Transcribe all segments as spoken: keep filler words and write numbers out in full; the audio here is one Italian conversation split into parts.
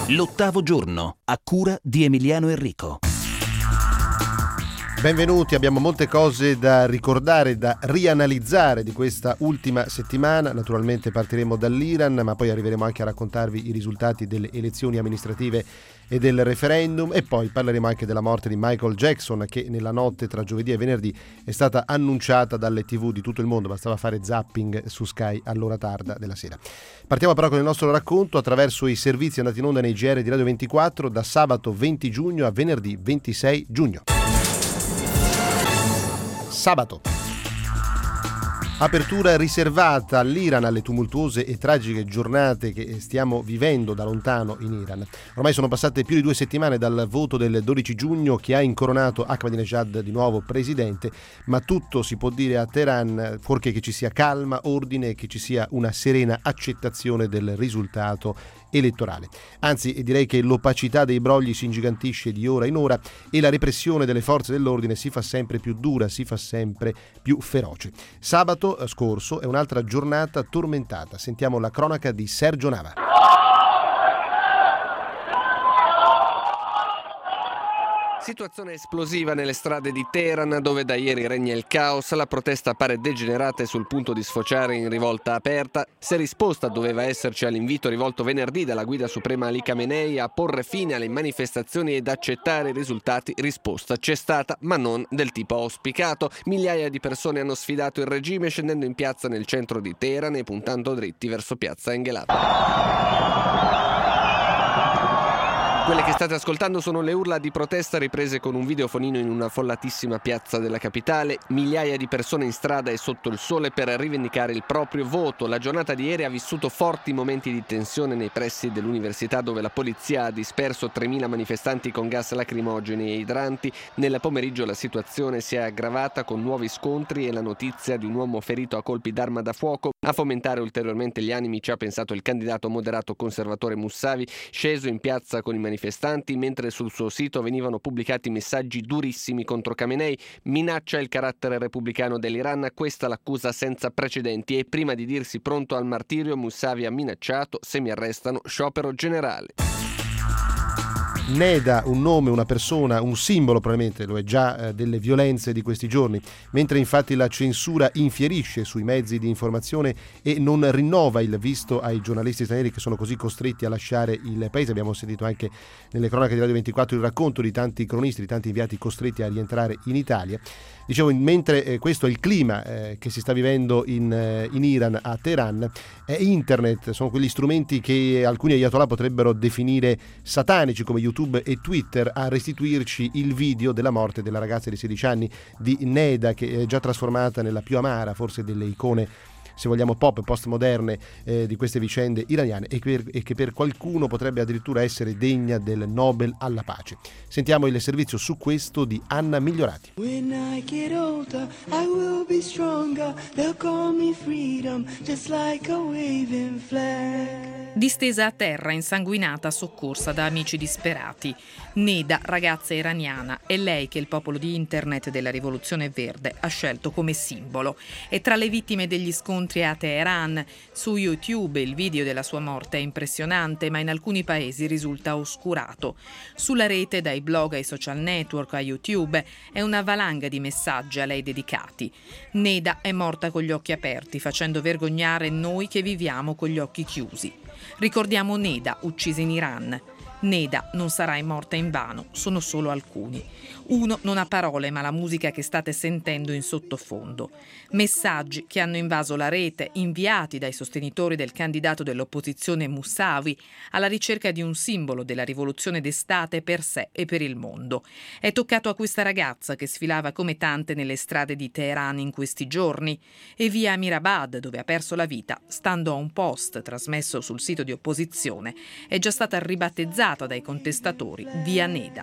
L'ottavo giorno, a cura di Emiliano Enrico. Benvenuti, abbiamo molte cose da ricordare, da rianalizzare di questa ultima settimana. Naturalmente partiremo dall'Iran, ma poi arriveremo anche a raccontarvi i risultati delle elezioni amministrative e del referendum, e poi parleremo anche della morte di Michael Jackson, che nella notte tra giovedì e venerdì è stata annunciata dalle tivù di tutto il mondo. Bastava fare zapping su Sky all'ora tarda della sera. Partiamo però con il nostro racconto attraverso i servizi andati in onda nei G R di Radio ventiquattro da sabato venti giugno a venerdì ventisei giugno. Sabato. Apertura riservata all'Iran, alle tumultuose e tragiche giornate che stiamo vivendo da lontano in Iran. Ormai sono passate più di due settimane dal voto del dodici giugno che ha incoronato Ahmadinejad di nuovo presidente, ma tutto si può dire a Teheran, fuorché che ci sia calma, ordine e che ci sia una serena accettazione del risultato elettorale. Anzi, direi che l'opacità dei brogli si ingigantisce di ora in ora e la repressione delle forze dell'ordine si fa sempre più dura, si fa sempre più feroce. Sabato scorso è un'altra giornata tormentata. Sentiamo la cronaca di Sergio Nava. Situazione esplosiva nelle strade di Teheran, dove da ieri regna il caos. La protesta pare degenerata e sul punto di sfociare in rivolta aperta. Se risposta doveva esserci all'invito rivolto venerdì dalla guida suprema Ali Khamenei a porre fine alle manifestazioni ed accettare i risultati, risposta c'è stata, ma non del tipo auspicato. Migliaia di persone hanno sfidato il regime scendendo in piazza nel centro di Teheran e puntando dritti verso piazza Engelab. Quelle che state ascoltando sono le urla di protesta riprese con un videofonino in una follatissima piazza della capitale. Migliaia di persone in strada e sotto il sole per rivendicare il proprio voto. La giornata di ieri ha vissuto forti momenti di tensione nei pressi dell'università, dove la polizia ha disperso tremila manifestanti con gas lacrimogeni e idranti. Nel pomeriggio la situazione si è aggravata con nuovi scontri e la notizia di un uomo ferito a colpi d'arma da fuoco. A fomentare ulteriormente gli animi ci ha pensato il candidato moderato conservatore Mousavi, sceso in piazza con i manifestanti manifestanti, mentre sul suo sito venivano pubblicati messaggi durissimi contro Khamenei. Minaccia il carattere repubblicano dell'Iran, questa l'accusa senza precedenti, e prima di dirsi pronto al martirio Mousavi ha minacciato: se mi arrestano, sciopero generale. Neda, un nome, una persona, un simbolo, probabilmente lo è già, eh, delle violenze di questi giorni, mentre infatti la censura infierisce sui mezzi di informazione e non rinnova il visto ai giornalisti stranieri che sono così costretti a lasciare il paese. Abbiamo sentito anche nelle cronache di Radio ventiquattro il racconto di tanti cronisti, di tanti inviati costretti a rientrare in Italia. Dicevo, mentre eh, questo è il clima eh, che si sta vivendo in, eh, in Iran, a Teheran, eh, internet sono quegli strumenti che alcuni ayatollah potrebbero definire satanici, come YouTube e Twitter, a restituirci il video della morte della ragazza di sedici anni di Neda, che è già trasformata nella più amara forse delle icone, se vogliamo, pop postmoderne eh, di queste vicende iraniane, e, per, e che per qualcuno potrebbe addirittura essere degna del Nobel alla pace. Sentiamo il servizio su questo di Anna Migliorati. When I get older, I will be stronger. They'll call me freedom, just like a waving flag. Distesa a terra, insanguinata, soccorsa da amici disperati. Neda, ragazza iraniana, è lei che il popolo di internet della rivoluzione verde ha scelto come simbolo. E tra le vittime degli scontri a Teheran, su YouTube il video della sua morte è impressionante, ma in alcuni paesi risulta oscurato. Sulla rete, dai blog ai social network a YouTube, è una valanga di messaggi a lei dedicati. Neda è morta con gli occhi aperti, facendo vergognare noi che viviamo con gli occhi chiusi. Ricordiamo Neda, uccisa in Iran. Neda non sarai morta invano, sono solo alcuni. Uno non ha parole, ma la musica che state sentendo in sottofondo. Messaggi che hanno invaso la rete, inviati dai sostenitori del candidato dell'opposizione Mousavi, alla ricerca di un simbolo della rivoluzione d'estate per sé e per il mondo. È toccato a questa ragazza che sfilava come tante nelle strade di Teheran in questi giorni, e via Amirabad, dove ha perso la vita, stando a un post trasmesso sul sito di opposizione, è già stata ribattezzata dai contestatori via Neda.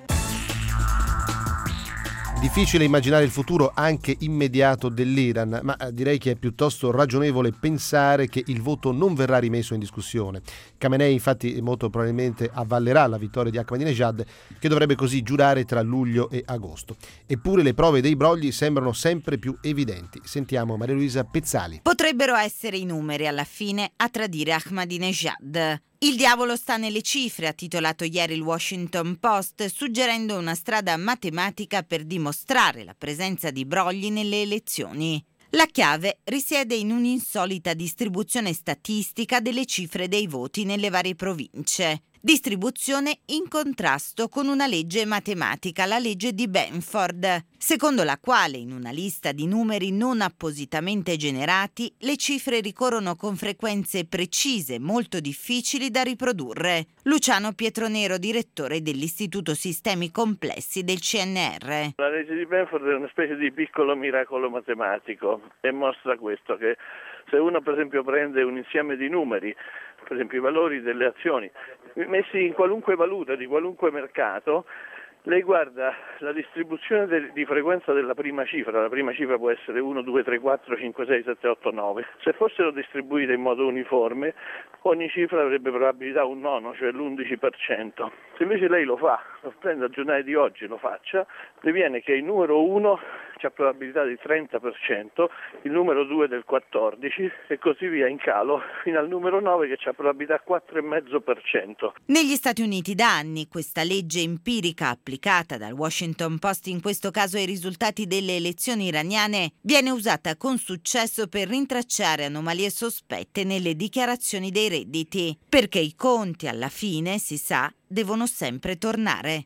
Difficile immaginare il futuro anche immediato dell'Iran, ma direi che è piuttosto ragionevole pensare che il voto non verrà rimesso in discussione. Khamenei infatti molto probabilmente avvallerà la vittoria di Ahmadinejad, che dovrebbe così giurare tra luglio e agosto. Eppure le prove dei brogli sembrano sempre più evidenti. Sentiamo Maria Luisa Pezzali. Potrebbero essere i numeri alla fine a tradire Ahmadinejad. Il diavolo sta nelle cifre, ha titolato ieri il Washington Post, suggerendo una strada matematica per dimostrare la presenza di brogli nelle elezioni. La chiave risiede in un'insolita distribuzione statistica delle cifre dei voti nelle varie province. Distribuzione in contrasto con una legge matematica, la legge di Benford, secondo la quale in una lista di numeri non appositamente generati le cifre ricorrono con frequenze precise molto difficili da riprodurre. Luciano Pietronero, direttore dell'Istituto Sistemi Complessi del C N R. La legge di Benford è una specie di piccolo miracolo matematico e mostra questo, che se uno per esempio prende un insieme di numeri, per esempio i valori delle azioni, messi in qualunque valuta di qualunque mercato, lei guarda la distribuzione de- di frequenza della prima cifra, la prima cifra può essere uno, due, tre, quattro, cinque, sei, sette, otto, nove. Se fossero distribuite in modo uniforme, ogni cifra avrebbe probabilità un nono, cioè l'undici per cento. Se invece lei lo fa, lo prende al giornale di oggi, lo faccia, le viene che il numero uno c'ha probabilità di trenta per cento, il numero due del quattordici e così via in calo, fino al numero nove che c'ha probabilità quattro virgola cinque per cento. Negli Stati Uniti da anni questa legge empirica applicata dal Washington Post in questo caso ai risultati delle elezioni iraniane viene usata con successo per rintracciare anomalie sospette nelle dichiarazioni dei redditi, perché i conti alla fine, si sa, devono sempre tornare.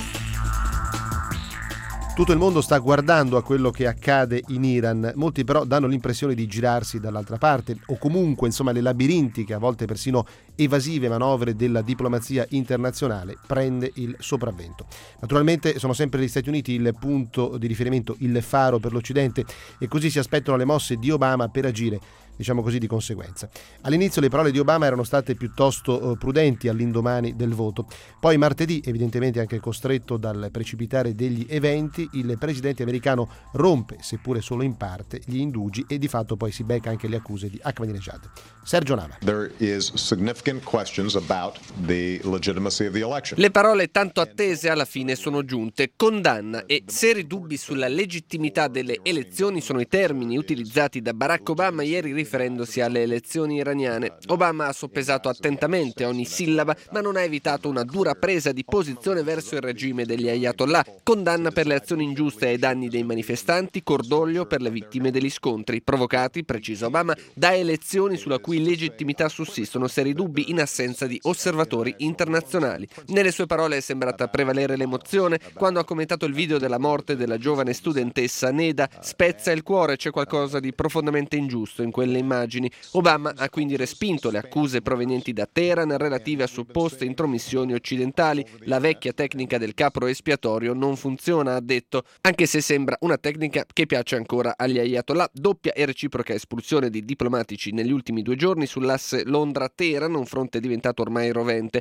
Tutto il mondo sta guardando a quello che accade in Iran, molti però danno l'impressione di girarsi dall'altra parte o comunque insomma le labirintiche, a volte persino evasive manovre della diplomazia internazionale prende il sopravvento. Naturalmente sono sempre gli Stati Uniti il punto di riferimento, il faro per l'Occidente e così si aspettano le mosse di Obama per agire, diciamo così, di conseguenza. All'inizio le parole di Obama erano state piuttosto prudenti all'indomani del voto. Poi martedì, evidentemente anche costretto dal precipitare degli eventi, il presidente americano rompe, seppure solo in parte, gli indugi e di fatto poi si becca anche le accuse di Ahmadinejad. Sergio Nava. There is significant questions about the legitimacy of the election. Le parole tanto attese alla fine sono giunte. Condanna e seri dubbi sulla legittimità delle elezioni sono i termini utilizzati da Barack Obama ieri riferendosi alle elezioni iraniane. Obama ha soppesato attentamente ogni sillaba, ma non ha evitato una dura presa di posizione verso il regime degli Ayatollah. Condanna per le azioni ingiuste ai danni dei manifestanti, cordoglio per le vittime degli scontri, provocati, precisa Obama, da elezioni sulla cui legittimità sussistono seri dubbi in assenza di osservatori internazionali. Nelle sue parole è sembrata prevalere l'emozione quando ha commentato il video della morte della giovane studentessa Neda. Spezza il cuore, c'è qualcosa di profondamente ingiusto in quelle immagini. Obama ha quindi respinto le accuse provenienti da Teheran relative a supposte intromissioni occidentali. La vecchia tecnica del capro espiatorio non funziona, ha detto, anche se sembra una tecnica che piace ancora agli Ayatollah. Doppia e reciproca espulsione di diplomatici negli ultimi due giorni sull'asse Londra-Teheran, un fronte diventato ormai rovente.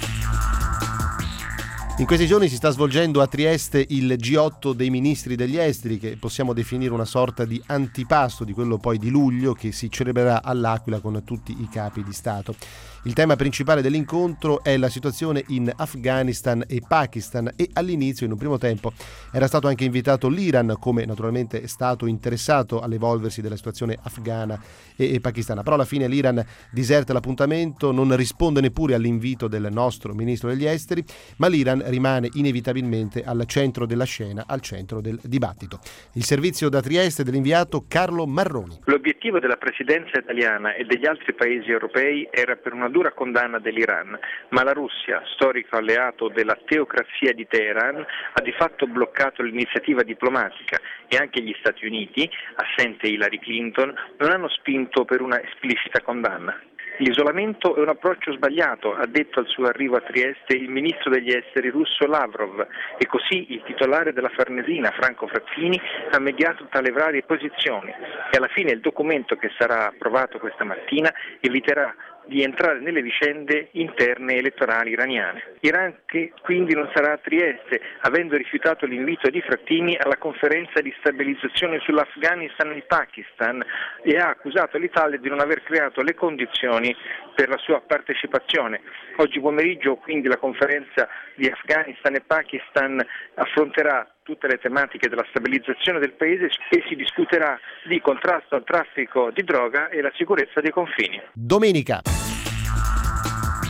In questi giorni si sta svolgendo a Trieste il G otto dei ministri degli esteri, che possiamo definire una sorta di antipasto di quello poi di luglio che si celebrerà all'Aquila con tutti i capi di Stato. Il tema principale dell'incontro è la situazione in Afghanistan e Pakistan e all'inizio, in un primo tempo, era stato anche invitato l'Iran, come naturalmente è stato interessato all'evolversi della situazione afghana e, e pakistana. Però alla fine l'Iran diserta l'appuntamento, non risponde neppure all'invito del nostro ministro degli esteri, ma l'Iran rimane inevitabilmente al centro della scena, al centro del dibattito. Il servizio da Trieste dell'inviato Carlo Marroni. L'obiettivo della presidenza italiana e degli altri paesi europei era per una dura condanna dell'Iran, ma la Russia, storico alleato della teocrazia di Teheran, ha di fatto bloccato l'iniziativa diplomatica e anche gli Stati Uniti, assente Hillary Clinton, non hanno spinto per una esplicita condanna. L'isolamento è un approccio sbagliato, ha detto al suo arrivo a Trieste il ministro degli esteri russo Lavrov, e così il titolare della Farnesina, Franco Frattini, ha mediato tale varie posizioni e alla fine il documento che sarà approvato questa mattina eviterà di entrare nelle vicende interne elettorali iraniane. Iran che quindi non sarà a Trieste, avendo rifiutato l'invito di Frattini alla conferenza di stabilizzazione sull'Afghanistan e il Pakistan e ha accusato l'Italia di non aver creato le condizioni per la sua partecipazione. Oggi pomeriggio quindi la conferenza di Afghanistan e Pakistan affronterà tutte le tematiche della stabilizzazione del paese e si discuterà di contrasto al traffico di droga e la sicurezza dei confini. Domenica.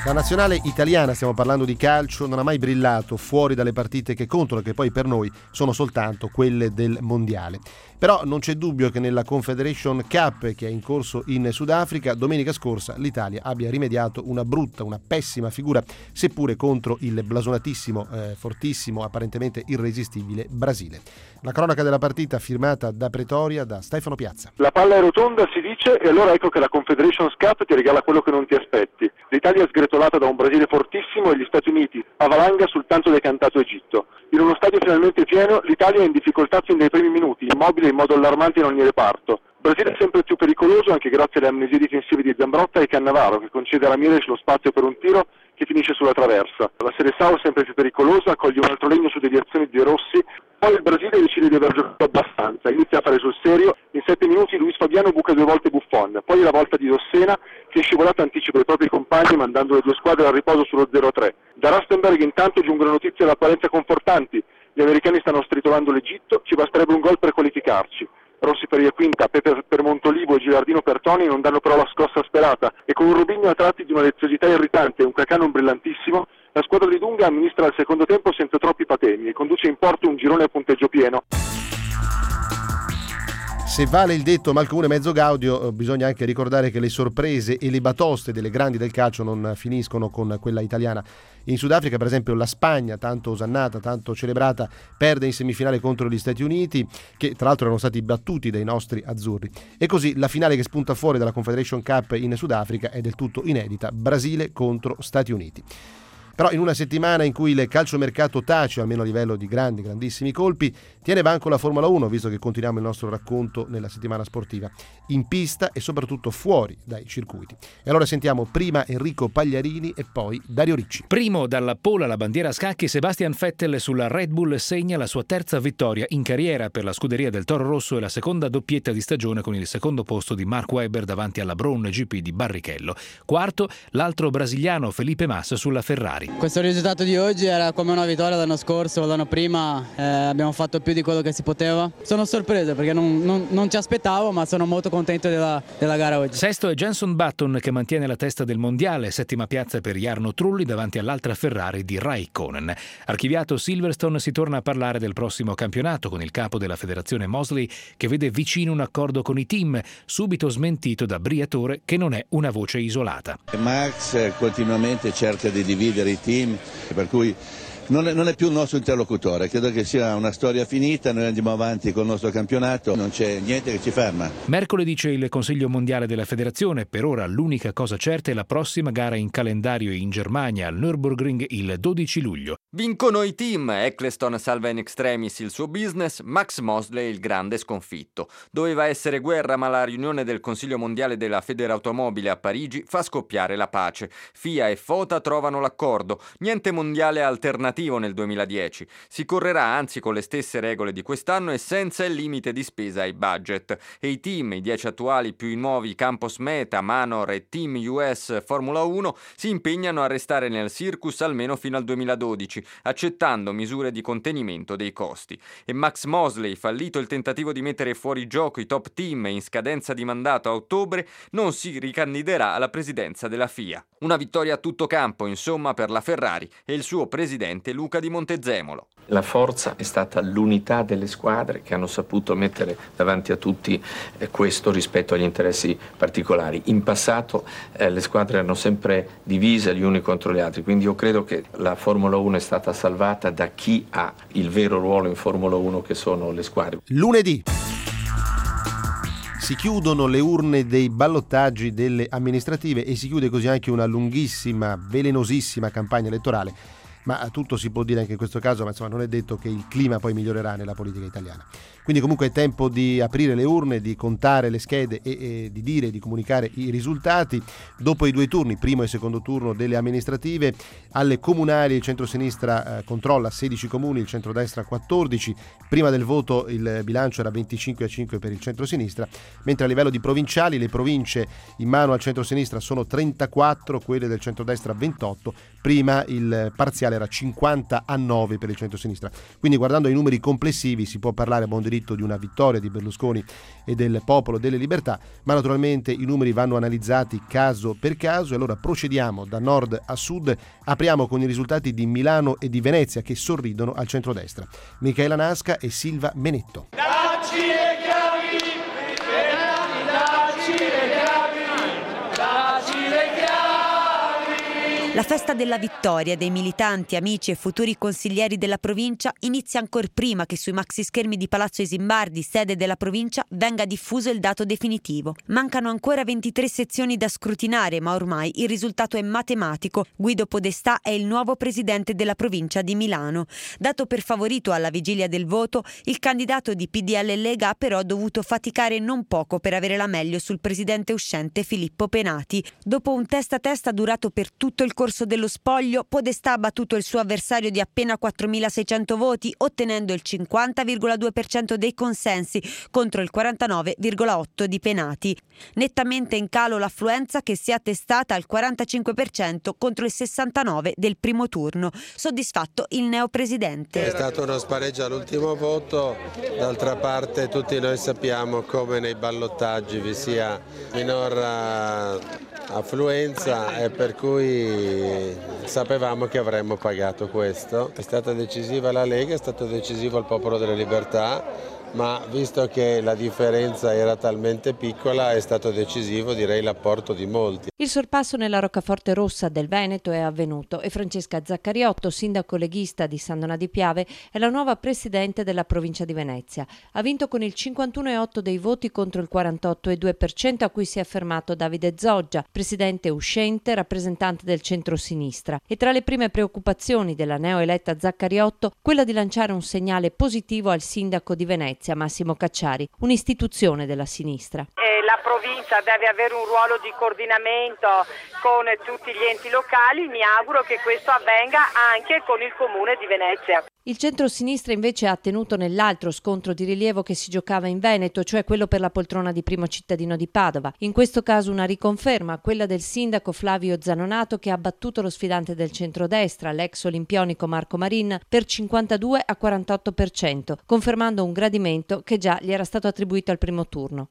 La nazionale italiana, stiamo parlando di calcio, non ha mai brillato fuori dalle partite che contano, che poi per noi sono soltanto quelle del mondiale. Però non c'è dubbio che nella Confederation Cup, che è in corso in Sudafrica, domenica scorsa l'Italia abbia rimediato una brutta, una pessima figura, seppure contro il blasonatissimo, eh, fortissimo, apparentemente irresistibile Brasile. La cronaca della partita firmata da Pretoria da Stefano Piazza. La palla è rotonda, si dice, e allora ecco che la Confederation Cup ti regala quello che non ti aspetti. L'Italia è sgretolata da un Brasile fortissimo e gli Stati Uniti a valanga sul tanto decantato Egitto. In uno stadio finalmente pieno, l'Italia è in difficoltà fin dai primi minuti, immobile in modo allarmante in ogni reparto. Brasile è sempre più pericoloso anche grazie alle amnesie difensive di Zambrotta e Cannavaro, che concede a Ramirez lo spazio per un tiro che finisce sulla traversa. La Seleção è sempre più pericolosa, coglie un altro legno su deviazioni di De Rossi. Poi il Brasile decide di aver giocato abbastanza, inizia a fare sul serio. In sette minuti Luis Fabiano buca due volte Buffon, poi la volta di Dossena che scivolato anticipa i propri compagni mandando le due squadre al riposo sullo zero a tre. Da Rustenberg intanto giungono notizie all'apparenza confortanti. Gli americani stanno stritolando l'Egitto, ci basterebbe un gol per qualificarci. Rossi per Iaquinta, Pepe per Montolivo e Gilardino per Toni non danno però la scossa sperata e con un Robinho a tratti di una leziosità irritante e un Cacà non brillantissimo, la squadra di Dunga amministra il secondo tempo senza troppi patemi e conduce in porto un girone a punteggio pieno. Se vale il detto mal comune mezzo gaudio, bisogna anche ricordare che le sorprese e le batoste delle grandi del calcio non finiscono con quella italiana. In Sudafrica, per esempio, la Spagna, tanto osannata, tanto celebrata, perde in semifinale contro gli Stati Uniti, che tra l'altro erano stati battuti dai nostri azzurri. E così la finale che spunta fuori dalla Confederation Cup in Sudafrica è del tutto inedita: Brasile contro Stati Uniti. Però in una settimana in cui il calciomercato tace, almeno a livello di grandi, grandissimi colpi, tiene banco la Formula uno, visto che continuiamo il nostro racconto nella settimana sportiva, in pista e soprattutto fuori dai circuiti. E allora sentiamo prima Enrico Pagliarini e poi Dario Ricci. Primo dalla pole alla bandiera a scacchi, Sebastian Vettel sulla Red Bull segna la sua terza vittoria in carriera per la scuderia del Toro Rosso e la seconda doppietta di stagione con il secondo posto di Mark Webber davanti alla Brown G P di Barrichello. Quarto, l'altro brasiliano Felipe Massa sulla Ferrari. Questo risultato di oggi era come una vittoria l'anno scorso, l'anno prima, eh, abbiamo fatto più di quello che si poteva. Sono sorpreso perché non, non, non ci aspettavo, ma sono molto contento della, della gara oggi. Sesto è Jenson Button che mantiene la testa del mondiale, settima piazza per Jarno Trulli davanti all'altra Ferrari di Raikkonen. Archiviato Silverstone, si torna a parlare del prossimo campionato con il capo della federazione Mosley che vede vicino un accordo con i team, subito smentito da Briatore che non è una voce isolata. Max continuamente cerca di dividere i team, per cui non è, non è più il nostro interlocutore. Credo che sia una storia finita, noi andiamo avanti col nostro campionato, non c'è niente che ci ferma. Mercoledì c'è il Consiglio Mondiale della Federazione, per ora l'unica cosa certa è la prossima gara in calendario in Germania al Nürburgring il dodici luglio. Vincono i team, Eccleston salva in extremis il suo business, Max Mosley il grande sconfitto. Doveva essere guerra, ma la riunione del Consiglio Mondiale della Federautomobile a Parigi fa scoppiare la pace. F I A e F O T A trovano l'accordo, niente mondiale alternativo nel duemiladieci. Si correrà anzi con le stesse regole di quest'anno e senza il limite di spesa ai budget. E i team, i dieci attuali più i nuovi Campos Meta, Manor e Team U S Formula uno, si impegnano a restare nel circus almeno fino al duemiladodici, accettando misure di contenimento dei costi. E Max Mosley, fallito il tentativo di mettere fuori gioco i top team in scadenza di mandato a ottobre, non si ricandiderà alla presidenza della F I A. Una vittoria a tutto campo, insomma, per la Ferrari e il suo presidente Luca Di Montezemolo. La forza è stata l'unità delle squadre che hanno saputo mettere davanti a tutti eh, questo rispetto agli interessi particolari. In passato eh, le squadre erano sempre divise gli uni contro gli altri, quindi io credo che la Formula uno è stata salvata da chi ha il vero ruolo in Formula uno, che sono le squadre. Lunedì si chiudono le urne dei ballottaggi delle amministrative e si chiude così anche una lunghissima, velenosissima campagna elettorale. Ma tutto si può dire anche in questo caso, ma insomma non è detto che il clima poi migliorerà nella politica italiana. Quindi comunque è tempo di aprire le urne, di contare le schede e, e di dire, di comunicare i risultati. Dopo i due turni, primo e secondo turno delle amministrative, alle comunali il centrosinistra eh, controlla sedici comuni, il centrodestra quattordici. Prima del voto il bilancio era venticinque a cinque per il centrosinistra, mentre a livello di provinciali le province in mano al centrosinistra sono trentaquattro, quelle del centrodestra ventotto. Prima il parziale regionale era cinquanta a nove per il centro-sinistra. Quindi guardando ai numeri complessivi si può parlare a buon diritto di una vittoria di Berlusconi e del Popolo delle Libertà, ma naturalmente i numeri vanno analizzati caso per caso e allora procediamo da nord a sud. Apriamo con i risultati di Milano e di Venezia che sorridono al centrodestra. Michaela Nasca e Silva Menetto. Dacci le chiavi, dacci le chiavi, dacci le chiavi. La festa della vittoria dei militanti, amici e futuri consiglieri della provincia inizia ancor prima che sui maxi schermi di Palazzo Isimbardi, sede della provincia, venga diffuso il dato definitivo. Mancano ancora ventitré sezioni da scrutinare, ma ormai il risultato è matematico. Guido Podestà è il nuovo presidente della provincia di Milano. Dato per favorito alla vigilia del voto, il candidato di P D L Lega ha però dovuto faticare non poco per avere la meglio sul presidente uscente Filippo Penati. Dopo un testa a testa durato per tutto il corso dello spoglio, Podestà ha battuto il suo avversario di appena quattromilaseicento voti, ottenendo il cinquanta virgola due per cento dei consensi contro il quarantanove virgola otto per cento di Penati. Nettamente in calo l'affluenza, che si è attestata al quarantacinque per cento contro il sessantanove per cento del primo turno. Soddisfatto il neopresidente. È stato uno spareggio all'ultimo voto, d'altra parte tutti noi sappiamo come nei ballottaggi vi sia minor affluenza e per cui sapevamo che avremmo pagato questo. È stata decisiva la Lega, è stato decisivo il Popolo delle Libertà, ma visto che la differenza era talmente piccola è stato decisivo, direi, l'apporto di molti. Il sorpasso nella roccaforte rossa del Veneto è avvenuto e Francesca Zaccariotto, sindaco leghista di San Donà di Piave, è la nuova presidente della provincia di Venezia. Ha vinto con il cinquantuno virgola otto per cento dei voti contro il quarantotto virgola due per cento a cui si è fermato Davide Zoggia, presidente uscente, rappresentante del centro-sinistra. E tra le prime preoccupazioni della neoeletta Zaccariotto, quella di lanciare un segnale positivo al sindaco di Venezia, Massimo Cacciari, un'istituzione della sinistra. La provincia deve avere un ruolo di coordinamento con tutti gli enti locali, mi auguro che questo avvenga anche con il comune di Venezia. Il centro-sinistra invece ha tenuto nell'altro scontro di rilievo che si giocava in Veneto, cioè quello per la poltrona di primo cittadino di Padova. In questo caso una riconferma, quella del sindaco Flavio Zanonato, che ha battuto lo sfidante del centrodestra, l'ex olimpionico Marco Marin, per cinquantadue a quarantotto per cento, confermando un gradimento che già gli era stato attribuito al primo turno.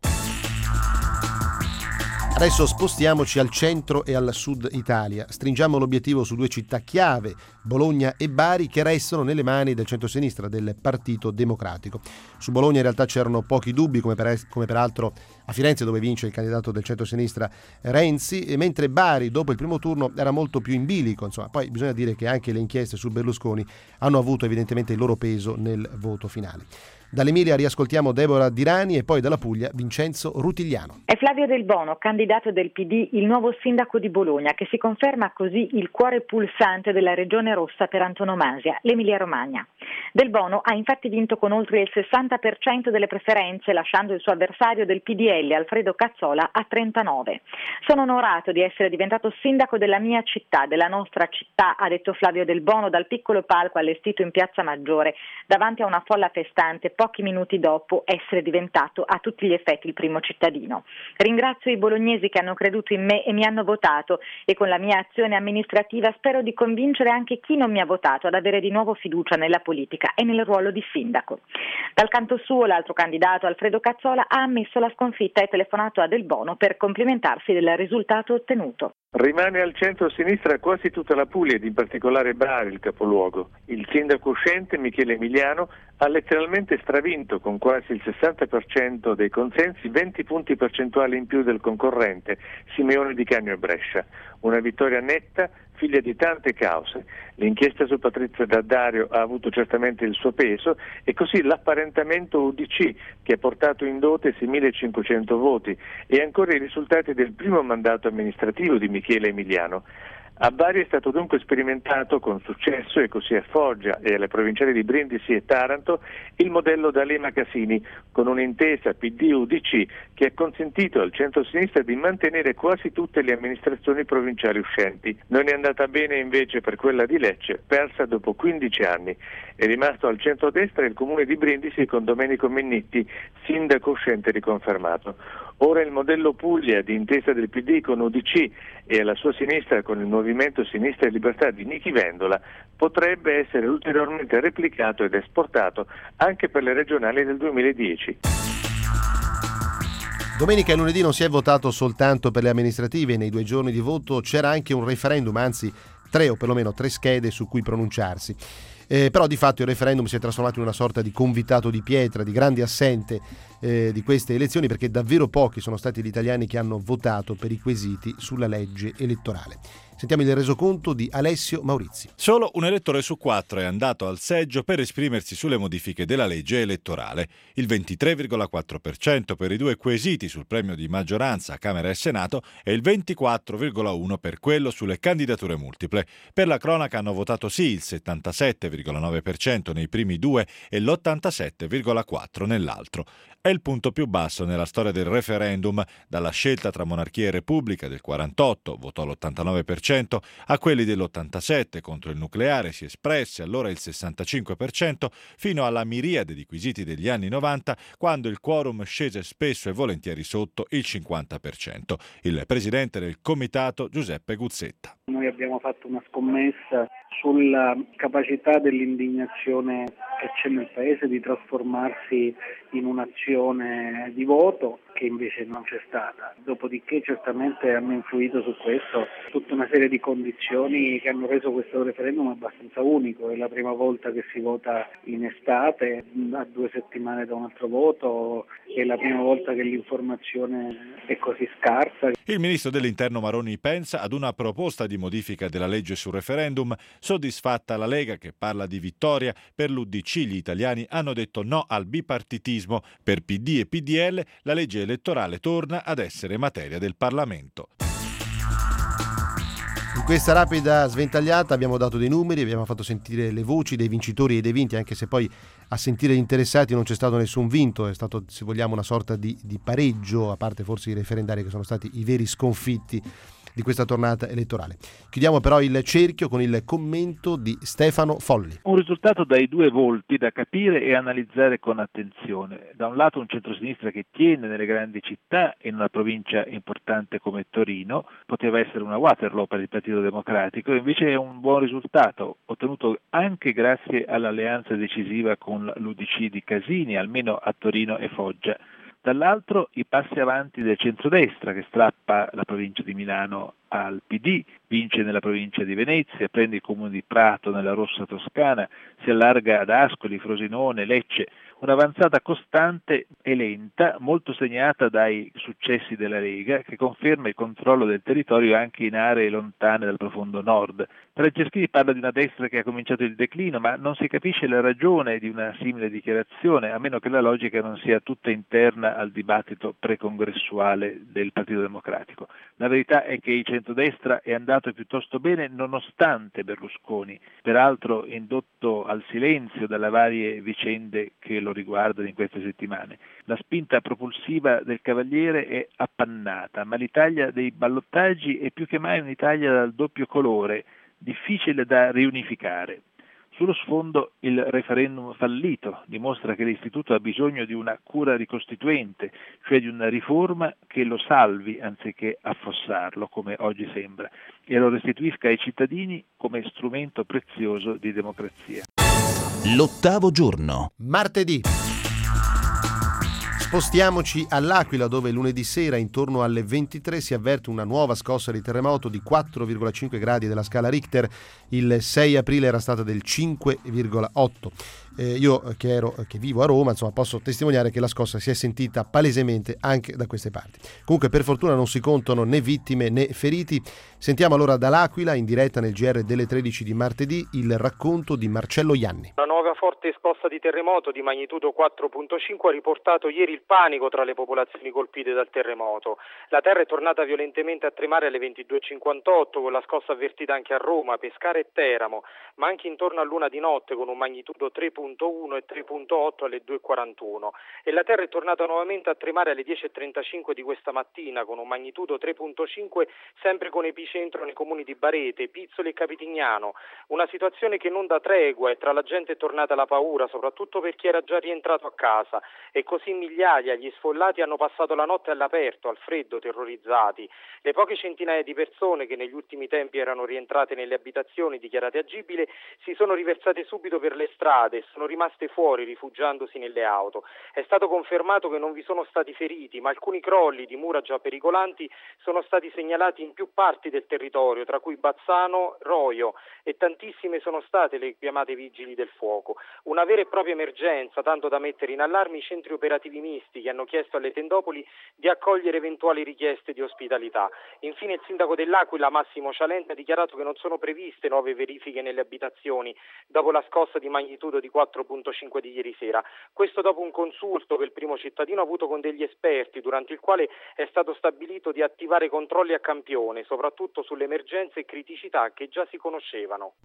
Adesso spostiamoci al centro e al sud Italia. Stringiamo l'obiettivo su due città chiave, Bologna e Bari, che restano nelle mani del centrosinistra, del Partito Democratico. Su Bologna in realtà c'erano pochi dubbi, come, per, come peraltro a Firenze, dove vince il candidato del centrosinistra Renzi, e mentre Bari dopo il primo turno era molto più in bilico. Insomma, poi bisogna dire che anche le inchieste su Berlusconi hanno avuto evidentemente il loro peso nel voto finale. Dall'Emilia riascoltiamo Deborah Dirani e poi dalla Puglia Vincenzo Rutigliano. È Flavio Del Bono, candidato del P D, il nuovo sindaco di Bologna, che si conferma così il cuore pulsante della regione rossa per antonomasia, l'Emilia Romagna. Del Bono ha infatti vinto con oltre il sessanta per cento delle preferenze, lasciando il suo avversario del P D L, Alfredo Cazzola, a trentanove. Sono onorato di essere diventato sindaco della mia città, della nostra città, ha detto Flavio Del Bono dal piccolo palco allestito in Piazza Maggiore, davanti a una folla festante, pochi minuti dopo essere diventato a tutti gli effetti il primo cittadino. Ringrazio i bolognesi che hanno creduto in me e mi hanno votato, e con la mia azione amministrativa spero di convincere anche chi non mi ha votato ad avere di nuovo fiducia nella politica e nel ruolo di sindaco. Dal canto suo, l'altro candidato, Alfredo Cazzola, ha ammesso la sconfitta e telefonato a Del Bono per complimentarsi del risultato ottenuto. Rimane al centro-sinistra quasi tutta la Puglia ed in particolare Bari, il capoluogo. Il sindaco uscente, Michele Emiliano, ha letteralmente stravinto con quasi il sessanta per cento dei consensi, venti punti percentuali in più del concorrente, Simeone Di Cagno e Brescia. Una vittoria netta, figlia di tante cause. L'inchiesta su Patrizia D'Addario ha avuto certamente il suo peso e così l'apparentamento U D C, che ha portato in dote seimilacinquecento voti, e ancora i risultati del primo mandato amministrativo di Michele Emiliano. A Bari è stato dunque sperimentato con successo, e così a Foggia e alle provinciali di Brindisi e Taranto, il modello D'Alema-Casini, con un'intesa P D U D C che ha consentito al centro-sinistra di mantenere quasi tutte le amministrazioni provinciali uscenti. Non è andata bene invece per quella di Lecce, persa dopo quindici anni. È rimasto al centro-destra il comune di Brindisi con Domenico Mennitti, sindaco uscente riconfermato. Ora il modello Puglia di intesa del P D con U D C e alla sua sinistra con il Movimento Sinistra e Libertà di Nichi Vendola potrebbe essere ulteriormente replicato ed esportato anche per le regionali del duemiladieci. Domenica e lunedì non si è votato soltanto per le amministrative, nei due giorni di voto c'era anche un referendum, anzi tre o perlomeno tre schede su cui pronunciarsi. Eh, però di fatto il referendum si è trasformato in una sorta di convitato di pietra, di grande assente eh, di queste elezioni, perché davvero pochi sono stati gli italiani che hanno votato per i quesiti sulla legge elettorale. Sentiamo il resoconto di Alessio Maurizi. Solo un elettore su quattro è andato al seggio per esprimersi sulle modifiche della legge elettorale. Il ventitré virgola quattro per cento per i due quesiti sul premio di maggioranza a Camera e Senato e il ventiquattro virgola uno per cento per quello sulle candidature multiple. Per la cronaca hanno votato sì il settantasette virgola nove per cento nei primi due e l'ottantasette virgola quattro per cento nell'altro. È il punto più basso nella storia del referendum, dalla scelta tra monarchia e repubblica del quarantotto, votò l'ottantanove per cento, a quelli dell'ottantasette contro il nucleare si espresse allora il sessantacinque per cento, fino alla miriade di quesiti degli anni novanta, quando il quorum scese spesso e volentieri sotto il cinquanta per cento. Il presidente del comitato Giuseppe Guzzetta. Noi abbiamo fatto una scommessa sulla capacità dell'indignazione che c'è nel Paese di trasformarsi in un'azione di voto, che invece non c'è stata. Dopodiché certamente hanno influito su questo tutta una serie di condizioni che hanno reso questo referendum abbastanza unico. È la prima volta che si vota in estate, a due settimane da un altro voto, è la prima volta che l'informazione è così scarsa. Il ministro dell'Interno Maroni pensa ad una proposta di modifica della legge sul referendum. Soddisfatta la Lega, che parla di vittoria. Per l'U D C gli italiani hanno detto no al bipartitismo. Per P D e P D L la legge elettorale torna ad essere materia del Parlamento. In questa rapida sventagliata abbiamo dato dei numeri, abbiamo fatto sentire le voci dei vincitori e dei vinti, anche se poi a sentire gli interessati non c'è stato nessun vinto, è stato, se vogliamo, una sorta di, di pareggio, a parte forse i referendari che sono stati i veri sconfitti di questa tornata elettorale. Chiudiamo però il cerchio con il commento di Stefano Folli. Un risultato dai due volti da capire e analizzare con attenzione. Da un lato un centrosinistra che tiene nelle grandi città e in una provincia importante come Torino, poteva essere una Waterloo per il Partito Democratico, invece è un buon risultato ottenuto anche grazie all'alleanza decisiva con l'U D C di Casini, almeno a Torino e Foggia. Dall'altro i passi avanti del centrodestra, che strappa la provincia di Milano al P D, vince nella provincia di Venezia, prende il comune di Prato nella rossa Toscana, si allarga ad Ascoli, Frosinone, Lecce. Un'avanzata costante e lenta, molto segnata dai successi della Lega, che conferma il controllo del territorio anche in aree lontane dal profondo nord. Franceschini parla di una destra che ha cominciato il declino, ma non si capisce la ragione di una simile dichiarazione, a meno che la logica non sia tutta interna al dibattito precongressuale del Partito Democratico. La verità è che il centrodestra è andato piuttosto bene nonostante Berlusconi, peraltro indotto al silenzio dalle varie vicende che lo riguardano in queste settimane. La spinta propulsiva del Cavaliere è appannata, ma l'Italia dei ballottaggi è più che mai un'Italia dal doppio colore, difficile da riunificare. Sullo sfondo il referendum fallito dimostra che l'istituto ha bisogno di una cura ricostituente, cioè di una riforma che lo salvi anziché affossarlo, come oggi sembra, e lo restituisca ai cittadini come strumento prezioso di democrazia. L'ottavo giorno. Martedì. Spostiamoci all'Aquila, dove lunedì sera intorno alle ventitré si avverte una nuova scossa di terremoto di quattro virgola cinque gradi della scala Richter. Il sei aprile era stata del cinque virgola otto. Eh, io che, ero, che vivo a Roma, insomma, posso testimoniare che la scossa si è sentita palesemente anche da queste parti. Comunque, per fortuna non si contano né vittime né feriti. Sentiamo allora dall'Aquila, in diretta nel G R delle tredici di martedì, il racconto di Marcello Ianni. Una nuova forte scossa di terremoto di magnitudo quattro virgola cinque ha riportato ieri il panico tra le popolazioni colpite dal terremoto. La terra è tornata violentemente a tremare alle ventidue e cinquantotto, con la scossa avvertita anche a Roma, Pescara e Teramo, ma anche intorno a luna di notte con un magnitudo tre virgola uno e tre virgola otto alle due e quarantuno. E la terra è tornata nuovamente a tremare alle dieci e trentacinque di questa mattina con un magnitudo tre virgola cinque, sempre con epicentro nei comuni di Barete, Pizzoli e Capitignano. Una situazione che non dà tregua e tra la gente è tornata imperata la paura, soprattutto per chi era già rientrato a casa, e così migliaia, gli sfollati, hanno passato la notte all'aperto, al freddo, terrorizzati. Le poche centinaia di persone che negli ultimi tempi erano rientrate nelle abitazioni dichiarate agibili si sono riversate subito per le strade e sono rimaste fuori, rifugiandosi nelle auto. È stato confermato che non vi sono stati feriti, ma alcuni crolli di mura già pericolanti sono stati segnalati in più parti del territorio, tra cui Bazzano, Roio, e tantissime sono state le chiamate vigili del fuoco. Una vera e propria emergenza, tanto da mettere in allarme i centri operativi misti che hanno chiesto alle tendopoli di accogliere eventuali richieste di ospitalità. Infine il sindaco dell'Aquila, Massimo Cialente, ha dichiarato che non sono previste nuove verifiche nelle abitazioni dopo la scossa di magnitudo di quattro virgola cinque di ieri sera. Questo dopo un consulto che il primo cittadino ha avuto con degli esperti, durante il quale è stato stabilito di attivare controlli a campione, soprattutto sulle emergenze e criticità che già si conoscevano.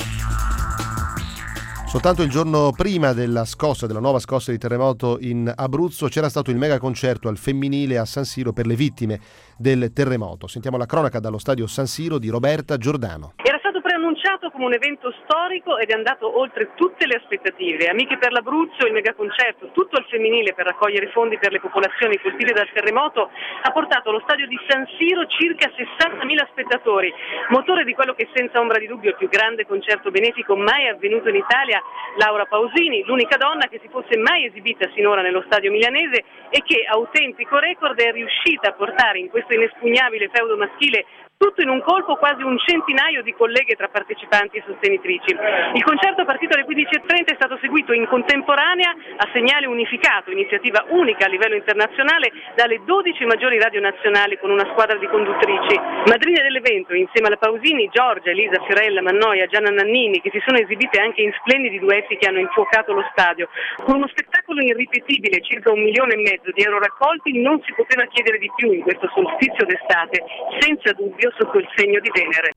Soltanto il giorno prima della scossa, della nuova scossa di terremoto in Abruzzo, c'era stato il mega concerto al femminile a San Siro per le vittime del terremoto. Sentiamo la cronaca dallo stadio San Siro di Roberta Giordano. Era stato preannunciato come un evento storico ed è andato oltre tutte le aspettative. Amiche per l'Abruzzo, il megaconcerto, tutto al femminile per raccogliere fondi per le popolazioni colpite dal terremoto, ha portato allo stadio di San Siro circa sessantamila spettatori, motore di quello che senza ombra di dubbio è il più grande concerto benefico mai avvenuto in Italia. Laura Pausini, l'unica donna che si fosse mai esibita sinora nello stadio milanese e che, autentico record, è riuscita a portare in questo inespugnabile feudo maschile tutto in un colpo quasi un centinaio di colleghe tra partecipanti e sostenitrici. Il concerto, partito alle quindici e trenta, è stato seguito in contemporanea a segnale unificato, iniziativa unica a livello internazionale, dalle dodici maggiori radio nazionali con una squadra di conduttrici. Madrine dell'evento, insieme alla Pausini, Giorgia, Elisa, Fiorella, Mannoia, Gianna Nannini, che si sono esibite anche in splendidi duetti che hanno infuocato lo stadio. Con uno spettacolo irripetibile, circa un milione e mezzo di euro raccolti, non si poteva chiedere di più in questo solstizio d'estate, senza dubbio sotto il segno di Venere.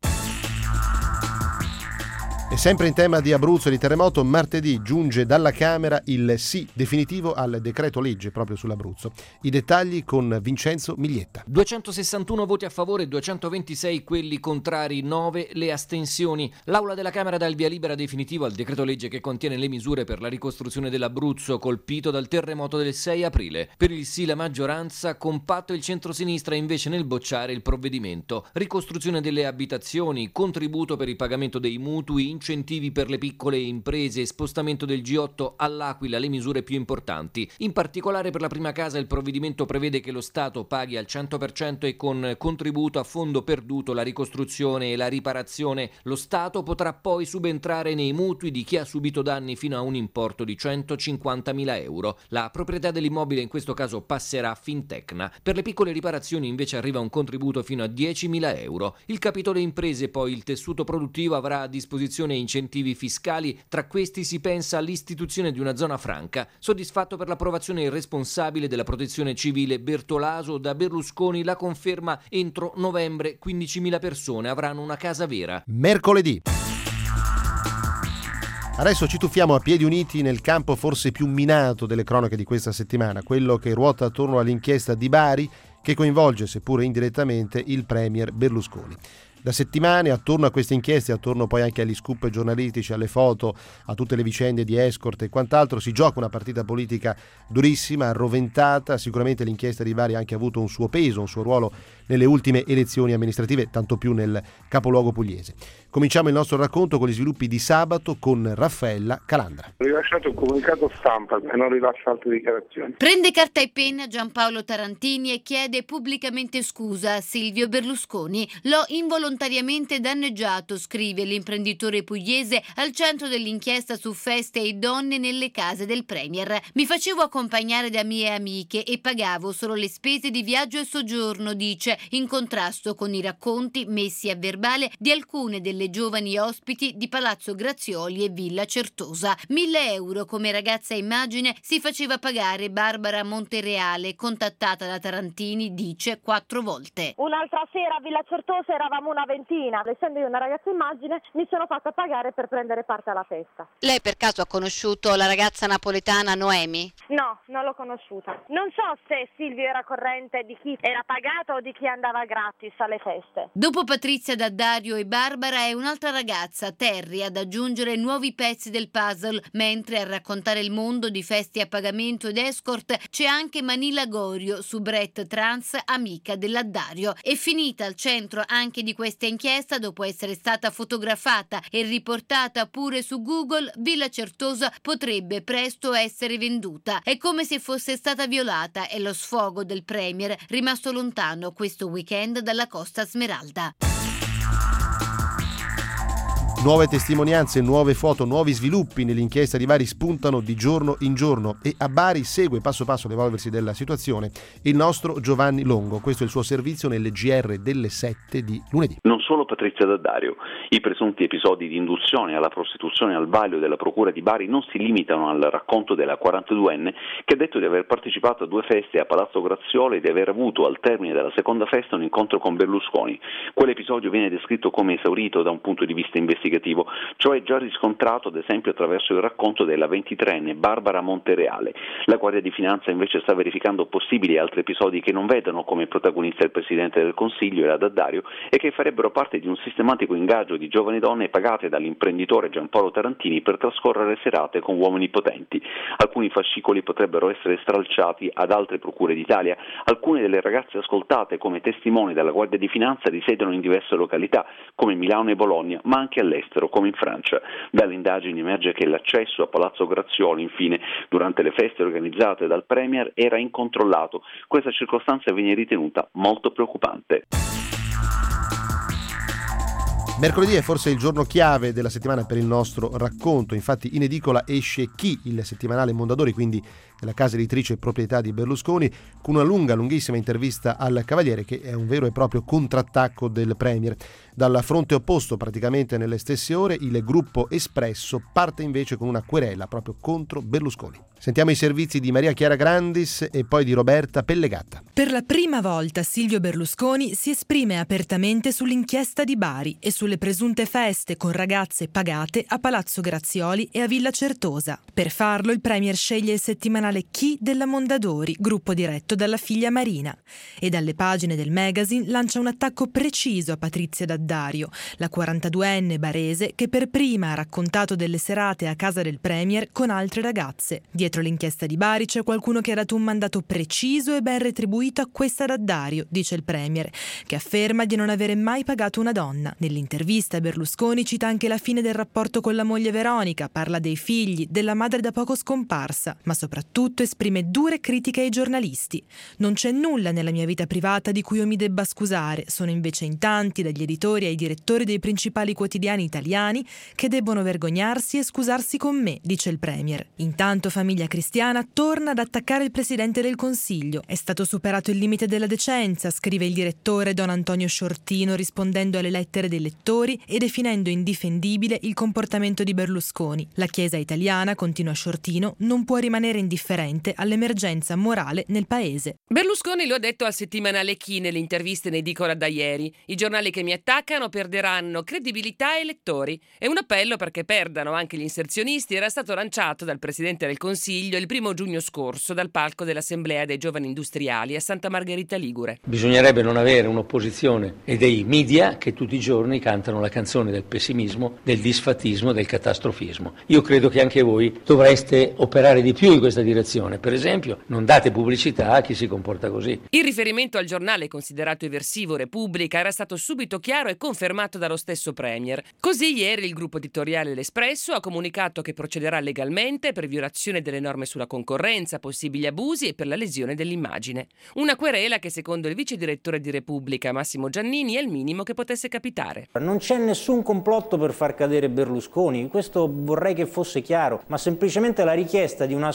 E sempre in tema di Abruzzo e di terremoto, martedì giunge dalla Camera il sì definitivo al decreto legge proprio sull'Abruzzo. I dettagli con Vincenzo Miglietta. duecentosessantuno voti a favore, duecentoventisei quelli contrari, nove le astensioni. L'Aula della Camera dà il via libera definitivo al decreto legge che contiene le misure per la ricostruzione dell'Abruzzo colpito dal terremoto del sei aprile. Per il sì la maggioranza, compatto il centrosinistra invece nel bocciare il provvedimento. Ricostruzione delle abitazioni, contributo per il pagamento dei mutui, incentivi per le piccole imprese, spostamento del G otto all'Aquila, le misure più importanti. In particolare per la prima casa il provvedimento prevede che lo Stato paghi al cento per cento e con contributo a fondo perduto la ricostruzione e la riparazione. Lo Stato potrà poi subentrare nei mutui di chi ha subito danni fino a un importo di centocinquantamila euro. La proprietà dell'immobile in questo caso passerà a Fintecna. Per le piccole riparazioni invece arriva un contributo fino a diecimila euro. Il capitolo imprese, poi il tessuto produttivo, avrà a disposizione e incentivi fiscali. Tra questi si pensa all'istituzione di una zona franca. Soddisfatto per l'approvazione il responsabile della protezione civile Bertolaso, da Berlusconi la conferma: entro novembre quindicimila persone avranno una casa vera. Mercoledì. Adesso ci tuffiamo a piedi uniti nel campo forse più minato delle cronache di questa settimana, quello che ruota attorno all'inchiesta di Bari che coinvolge, seppure indirettamente, il premier Berlusconi. Da settimane attorno a queste inchieste, attorno poi anche agli scoop giornalistici, alle foto, a tutte le vicende di escort e quant'altro, si gioca una partita politica durissima, arroventata. Sicuramente l'inchiesta di Bari ha anche avuto un suo peso, un suo ruolo nelle ultime elezioni amministrative, tanto più nel capoluogo pugliese. Cominciamo il nostro racconto con gli sviluppi di sabato con Raffaella Calandra. Ho rilasciato un comunicato stampa e non rilascio altre dichiarazioni. Prende carta e penna Giampaolo Tarantini e chiede pubblicamente scusa a Silvio Berlusconi. L'ho involontariamente danneggiato, scrive l'imprenditore pugliese al centro dell'inchiesta su feste e donne nelle case del premier. Mi facevo accompagnare da mie amiche e pagavo solo le spese di viaggio e soggiorno, dice, in contrasto con i racconti messi a verbale di alcune delle le giovani ospiti di Palazzo Grazioli e Villa Certosa. Mille euro come ragazza immagine si faceva pagare Barbara Montereale, contattata da Tarantini, dice, quattro volte. Un'altra sera a Villa Certosa eravamo una una ventina, essendo io una ragazza immagine, mi sono fatta pagare per prendere parte alla festa. Lei per caso ha conosciuto la ragazza napoletana Noemi? No, non l'ho conosciuta. Non so se Silvio era corrente di chi era pagato o di chi andava gratis alle feste. Dopo Patrizia D'Addario e Barbara è un'altra ragazza, Terry, ad aggiungere nuovi pezzi del puzzle, mentre a raccontare il mondo di feste a pagamento ed escort c'è anche Manila Gorio, soubrette trans amica dell'Addario. È finita al centro anche di questa inchiesta dopo essere stata fotografata e riportata pure su Google. Villa Certosa potrebbe presto essere venduta. È come se fosse stata violata e lo sfogo del premier rimasto lontano questo weekend dalla Costa Smeralda. Nuove testimonianze, nuove foto, nuovi sviluppi nell'inchiesta di Bari spuntano di giorno in giorno e a Bari segue passo passo l'evolversi della situazione il nostro Giovanni Longo. Questo è il suo servizio nelle G R delle sette di lunedì. Non solo Patrizia D'Addario, i presunti episodi di induzione alla prostituzione al vaglio della procura di Bari non si limitano al racconto della quarantaduenne che ha detto di aver partecipato a due feste a Palazzo Grazioli e di aver avuto al termine della seconda festa un incontro con Berlusconi. Quell'episodio viene descritto come esaurito da un punto di vista investigativo, cioè già riscontrato ad esempio attraverso il racconto della ventitreenne Barbara Montereale. La Guardia di Finanza invece sta verificando possibili altri episodi che non vedono come protagonista il Presidente del Consiglio e la D'Addario e che farebbero parte di un sistematico ingaggio di giovani donne pagate dall'imprenditore Giampaolo Tarantini per trascorrere serate con uomini potenti. Alcuni fascicoli potrebbero essere stralciati ad altre procure d'Italia. Alcune delle ragazze ascoltate come testimoni dalla Guardia di Finanza risiedono in diverse località come Milano e Bologna, ma anche all'estero come in Francia. Dalle indagini emerge che l'accesso a Palazzo Grazioli, infine, durante le feste organizzate dal Premier era incontrollato. Questa circostanza viene ritenuta molto preoccupante. Mercoledì è forse il giorno chiave della settimana per il nostro racconto, infatti in edicola esce Chi, il settimanale Mondadori, quindi della casa editrice proprietà di Berlusconi, con una lunga, lunghissima intervista al Cavaliere che è un vero e proprio contrattacco del Premier. Dal fronte opposto, praticamente nelle stesse ore, il gruppo Espresso parte invece con una querela proprio contro Berlusconi. Sentiamo i servizi di Maria Chiara Grandis e poi di Roberta Pellegatta. Per la prima volta Silvio Berlusconi si esprime apertamente sull'inchiesta di Bari e sulle presunte feste con ragazze pagate a Palazzo Grazioli e a Villa Certosa. Per farlo il Premier sceglie il settimanale Chi della Mondadori, gruppo diretto dalla figlia Marina, e dalle pagine del magazine lancia un attacco preciso a Patrizia D'Addario, la quarantaduenne barese che per prima ha raccontato delle serate a casa del Premier con altre ragazze. Dietro l'inchiesta di Bari c'è qualcuno che ha dato un mandato preciso e ben retribuito a questa D'Addario, dice il Premier, che afferma di non avere mai pagato una donna. Nell'intervista Berlusconi cita anche la fine del rapporto con la moglie Veronica, parla dei figli, della madre da poco scomparsa, ma soprattutto esprime dure critiche ai giornalisti. Non c'è nulla nella mia vita privata di cui io mi debba scusare, sono invece in tanti, dagli editori ai direttori dei principali quotidiani italiani, che debbono vergognarsi e scusarsi con me, dice il Premier. Intanto Famiglia Cristiana torna ad attaccare il Presidente del Consiglio. È stato superato il limite della decenza, scrive il direttore Don Antonio Sciortino rispondendo alle lettere dei lettori e definendo indifendibile il comportamento di Berlusconi. La Chiesa italiana, continua Sciortino, non può rimanere indifferente all'emergenza morale nel paese. Berlusconi lo ha detto al settimanale Chi nelle interviste ne dicono da ieri. I giornali che mi attaccano perderanno credibilità e lettori. E un appello perché perdano anche gli inserzionisti era stato lanciato dal Presidente del Consiglio il primo giugno scorso dal palco dell'Assemblea dei Giovani Industriali a Santa Margherita Ligure. Bisognerebbe non avere un'opposizione e dei media che tutti i giorni cantano la canzone del pessimismo, del disfattismo, del catastrofismo. Io credo che anche voi dovreste operare di più in questa direzione. Per esempio, non date pubblicità a chi si comporta così. Il riferimento al giornale considerato eversivo Repubblica era stato subito chiaro e confermato dallo stesso Premier. Così ieri il gruppo editoriale L'Espresso ha comunicato che procederà legalmente per violazione delle norme sulla concorrenza, possibili abusi e per la lesione dell'immagine. Una querela che secondo il vice direttore di Repubblica Massimo Giannini è il minimo che potesse capitare. Non c'è nessun complotto per far cadere Berlusconi, questo vorrei che fosse chiaro, ma semplicemente la richiesta di un'assunzione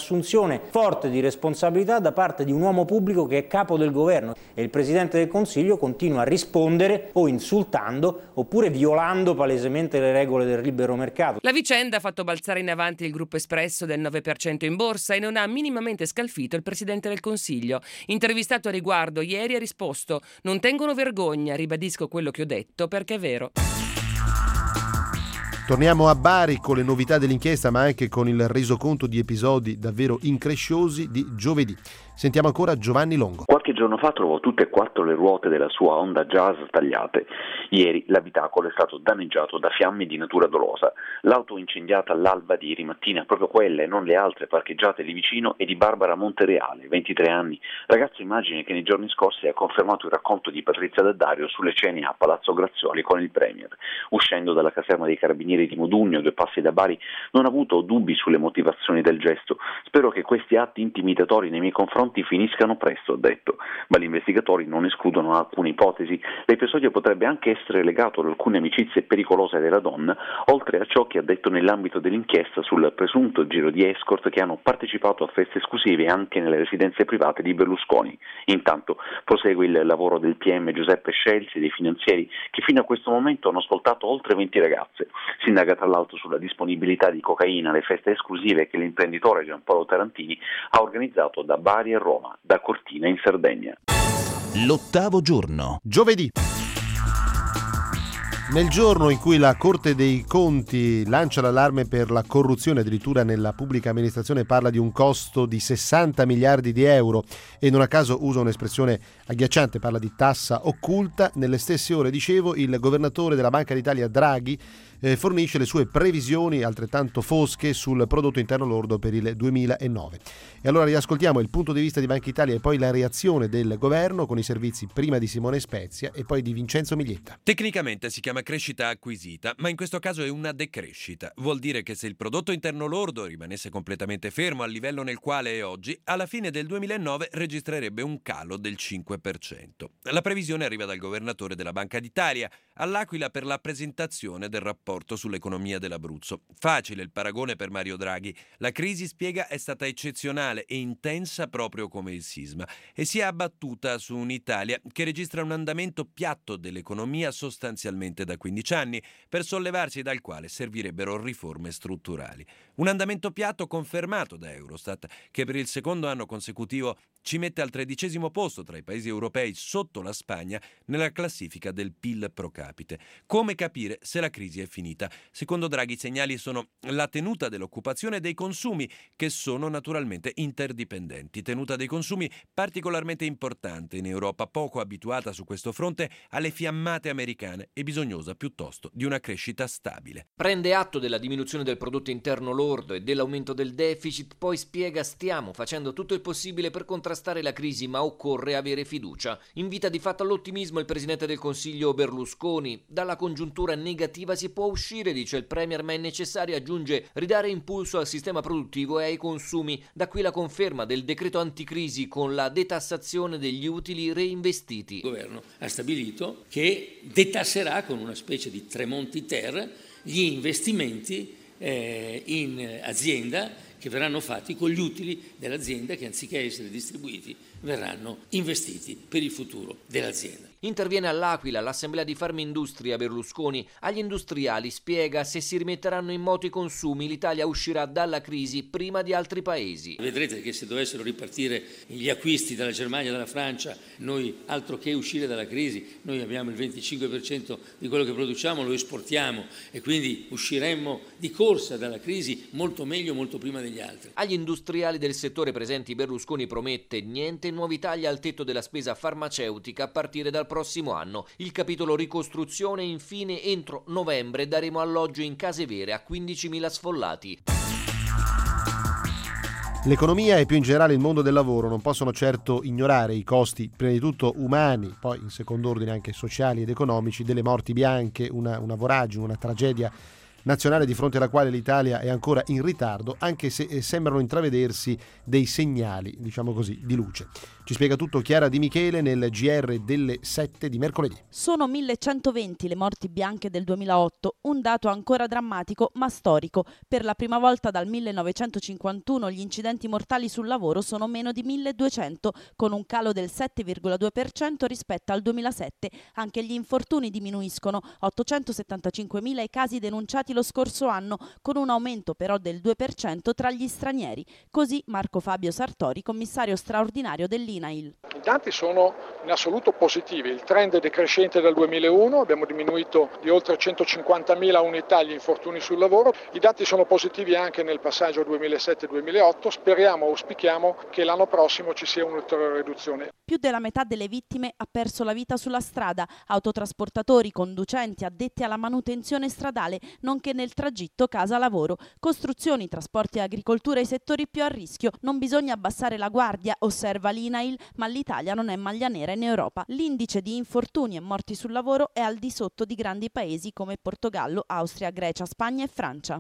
un'assunzione forte di responsabilità da parte di un uomo pubblico che è capo del governo, e il Presidente del Consiglio continua a rispondere o insultando oppure violando palesemente le regole del libero mercato. La vicenda ha fatto balzare in avanti il gruppo Espresso del nove per cento in borsa e non ha minimamente scalfito il Presidente del Consiglio. Intervistato a riguardo ieri ha risposto: non tengono vergogna, ribadisco quello che ho detto perché è vero. Torniamo a Bari con le novità dell'inchiesta, ma anche con il resoconto di episodi davvero incresciosi di giovedì. Sentiamo ancora Giovanni Longo. Qualche giorno fa trovò tutte e quattro le ruote della sua Honda Jazz tagliate. Ieri l'abitacolo è stato danneggiato da fiamme di natura dolosa. L'auto incendiata all'alba di ieri mattina, proprio quelle e non le altre parcheggiate lì vicino, è di Barbara Montereale, ventitré anni, ragazzo immagine che nei giorni scorsi ha confermato il racconto di Patrizia D'Addario sulle cene a Palazzo Grazioli con il Premier. Uscendo dalla caserma dei Carabinieri di Modugno, due passi da Bari, non ha avuto dubbi sulle motivazioni del gesto. Spero che questi atti intimidatori nei miei confronti finiscano presto, ha detto, ma gli investigatori non escludono alcune ipotesi. L'episodio potrebbe anche essere legato ad alcune amicizie pericolose della donna, oltre a ciò che ha detto nell'ambito dell'inchiesta sul presunto giro di escort che hanno partecipato a feste esclusive anche nelle residenze private di Berlusconi. Intanto prosegue il lavoro del P M Giuseppe Scelsi e dei finanzieri che fino a questo momento hanno ascoltato oltre venti ragazze. Si indaga tra l'altro sulla disponibilità di cocaina alle feste esclusive che l'imprenditore Giampaolo Tarantini ha organizzato da Bari a Roma, da Cortina in Sardegna. L'ottavo giorno. Giovedì. Nel giorno in cui la Corte dei Conti lancia l'allarme per la corruzione, addirittura nella pubblica amministrazione parla di un costo di sessanta miliardi di euro e non a caso usa un'espressione agghiacciante, parla di tassa occulta, nelle stesse ore, dicevo, il governatore della Banca d'Italia Draghi eh, fornisce le sue previsioni altrettanto fosche sul prodotto interno lordo per il duemilanove. E allora riascoltiamo il punto di vista di Banca Italia e poi la reazione del governo con i servizi prima di Simone Spezia e poi di Vincenzo Miglietta. Tecnicamente si chiama crescita acquisita, ma in questo caso è una decrescita. Vuol dire che se il prodotto interno lordo rimanesse completamente fermo al livello nel quale è oggi, alla fine del duemilanove registrerebbe un calo del cinque per cento. La previsione arriva dal governatore della Banca d'Italia all'Aquila per la presentazione del rapporto sull'economia dell'Abruzzo. Facile il paragone per Mario Draghi. La crisi, spiega, è stata eccezionale e intensa proprio come il sisma e si è abbattuta su un'Italia che registra un andamento piatto dell'economia sostanzialmente da quindici anni, per sollevarsi dal quale servirebbero riforme strutturali. Un andamento piatto confermato da Eurostat, che per il secondo anno consecutivo ci mette al tredicesimo posto tra i paesi europei, sotto la Spagna, nella classifica del P I L pro capite. Come capire se la crisi è finita? Secondo Draghi i segnali sono la tenuta dell'occupazione e dei consumi, che sono naturalmente interdipendenti. Tenuta dei consumi particolarmente importante in Europa, poco abituata su questo fronte alle fiammate americane e bisognosa piuttosto di una crescita stabile. Prende atto della diminuzione del prodotto interno lordo e dell'aumento del deficit, poi spiega: stiamo facendo tutto il possibile per contrastare la crisi, ma occorre avere fiducia. Invita di fatto all'ottimismo il Presidente del Consiglio Berlusconi. Dalla congiuntura negativa si può uscire, dice il Premier, ma è necessario, aggiunge, ridare impulso al sistema produttivo e ai consumi. Da qui la conferma del decreto anticrisi con la detassazione degli utili reinvestiti. Il governo ha stabilito che detasserà con una specie di Tremonti-ter gli investimenti eh, in azienda che verranno fatti con gli utili dell'azienda che, anziché essere distribuiti, verranno investiti per il futuro dell'azienda. Interviene all'Aquila l'assemblea di Farmindustria Berlusconi. Agli industriali spiega: se si rimetteranno in moto i consumi, l'Italia uscirà dalla crisi prima di altri paesi. Vedrete che se dovessero ripartire gli acquisti dalla Germania e dalla Francia, noi altro che uscire dalla crisi, noi abbiamo il venticinque per cento di quello che produciamo, lo esportiamo e quindi usciremmo di corsa dalla crisi molto meglio, molto prima degli altri. Agli industriali del settore presenti Berlusconi promette niente nuovi tagli al tetto della spesa farmaceutica a partire dal prossimo anno. Il capitolo ricostruzione, infine, entro novembre daremo alloggio in case vere a quindicimila sfollati. L'economia e più in generale il mondo del lavoro non possono certo ignorare i costi, prima di tutto umani, poi in secondo ordine anche sociali ed economici, delle morti bianche, una, una voragine, una tragedia nazionale di fronte alla quale l'Italia è ancora in ritardo, anche se sembrano intravedersi dei segnali, diciamo così, di luce. Ci spiega tutto Chiara Di Michele nel G R delle sette di mercoledì. Sono millecentoventi le morti bianche del duemilaotto, un dato ancora drammatico ma storico. Per la prima volta dal millenovecentocinquantuno gli incidenti mortali sul lavoro sono meno di milleduecento, con un calo del sette virgola due per cento rispetto al duemilasette. Anche gli infortuni diminuiscono, ottocentosettantacinquemila i casi denunciati lo scorso anno, con un aumento però del due per cento tra gli stranieri. Così Marco Fabio Sartori, commissario straordinario dell'INAIL. I dati sono in assoluto positivi, il trend è decrescente dal duemilauno, abbiamo diminuito di oltre centocinquantamila unità gli infortuni sul lavoro, i dati sono positivi anche nel passaggio duemilasette duemilaotto, speriamo, auspichiamo che l'anno prossimo ci sia un'ulteriore riduzione. Più della metà delle vittime ha perso la vita sulla strada, autotrasportatori, conducenti, addetti alla manutenzione stradale, nonché nel tragitto casa-lavoro. Costruzioni, trasporti e agricoltura i settori più a rischio. Non bisogna abbassare la guardia, osserva l'INAIL, ma l'Italia non è maglia nera in Europa. L'indice di infortuni e morti sul lavoro è al di sotto di grandi paesi come Portogallo, Austria, Grecia, Spagna e Francia.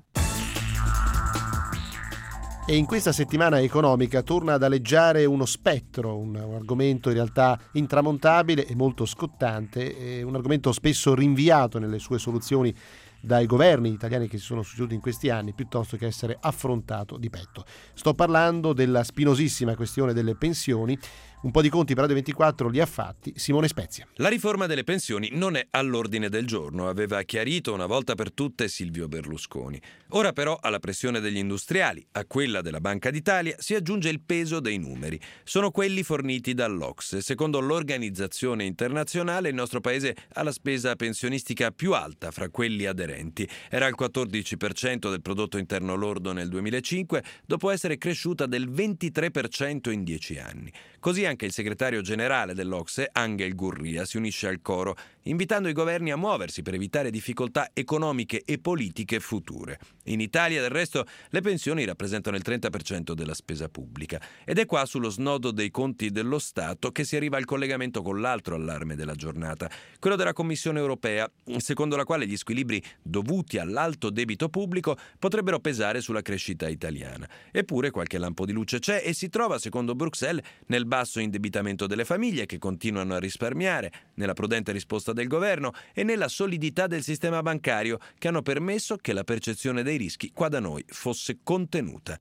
E in questa settimana economica torna ad aleggiare uno spettro, un, un argomento in realtà intramontabile e molto scottante, e un argomento spesso rinviato nelle sue soluzioni dai governi italiani che si sono succeduti in questi anni, piuttosto che essere affrontato di petto. Sto parlando della spinosissima questione delle pensioni. Un po' di conti per Radio ventiquattro li ha fatti Simone Spezia. La riforma delle pensioni non è all'ordine del giorno, aveva chiarito una volta per tutte Silvio Berlusconi. Ora però alla pressione degli industriali, a quella della Banca d'Italia, si aggiunge il peso dei numeri. Sono quelli forniti dall'O C S E. Secondo l'Organizzazione Internazionale il nostro paese ha la spesa pensionistica più alta fra quelli aderenti. Era il quattordici per cento del prodotto interno lordo nel duemilacinque, dopo essere cresciuta del ventitré per cento in dieci anni. Così anche il segretario generale dell'O C S E, Angel Gurria, si unisce al coro, invitando i governi a muoversi per evitare difficoltà economiche e politiche future. In Italia, del resto, le pensioni rappresentano il trenta per cento della spesa pubblica. Ed è qua, sullo snodo dei conti dello Stato, che si arriva al collegamento con l'altro allarme della giornata, quello della Commissione europea, secondo la quale gli squilibri dovuti all'alto debito pubblico potrebbero pesare sulla crescita italiana. Eppure qualche lampo di luce c'è e si trova, secondo Bruxelles, nel basso indebitamento delle famiglie che continuano a risparmiare, nella prudente risposta del governo e nella solidità del sistema bancario, che hanno permesso che la percezione dei rischi qua da noi fosse contenuta.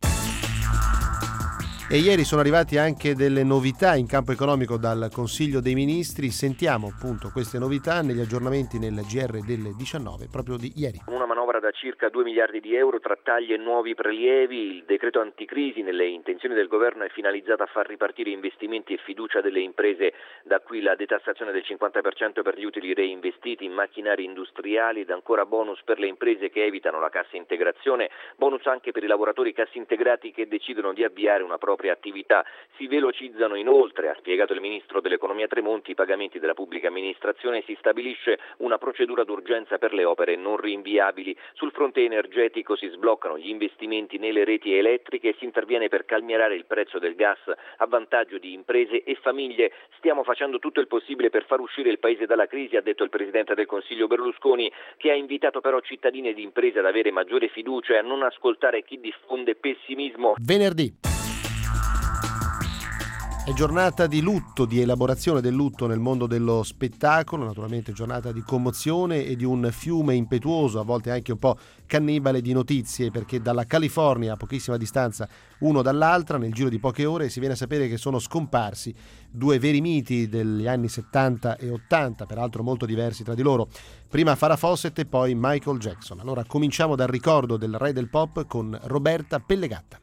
E ieri sono arrivati anche delle novità in campo economico dal Consiglio dei Ministri. Sentiamo appunto queste novità negli aggiornamenti nel G R delle diciannove proprio di ieri. Una manovra da circa due miliardi di euro tra tagli e nuovi prelievi. Il decreto anticrisi nelle intenzioni del governo è finalizzato a far ripartire investimenti e fiducia delle imprese. Da qui la detassazione del cinquanta per cento per gli utili reinvestiti in macchinari industriali ed ancora bonus per le imprese che evitano la cassa integrazione, bonus anche per i lavoratori cassi integrati che decidono di avviare una propria attività. Si velocizzano inoltre, ha spiegato il ministro dell'economia Tremonti, i pagamenti della pubblica amministrazione e si stabilisce una procedura d'urgenza per le opere non rinviabili. Sul fronte energetico si sbloccano gli investimenti nelle reti elettriche e si interviene per calmierare il prezzo del gas a vantaggio di imprese e famiglie. Stiamo facendo tutto il possibile per far uscire il paese dalla crisi, ha detto il presidente del Consiglio Berlusconi, che ha invitato però cittadini ed imprese ad avere maggiore fiducia e a non ascoltare chi diffonde pessimismo. Venerdì è giornata di lutto, di elaborazione del lutto nel mondo dello spettacolo, naturalmente giornata di commozione e di un fiume impetuoso, a volte anche un po' cannibale di notizie, perché dalla California a pochissima distanza uno dall'altra, nel giro di poche ore si viene a sapere che sono scomparsi due veri miti degli anni settanta e ottanta, peraltro molto diversi tra di loro. Prima Farrah Fawcett e poi Michael Jackson. Allora cominciamo dal ricordo del re del pop con Roberta Pellegatta.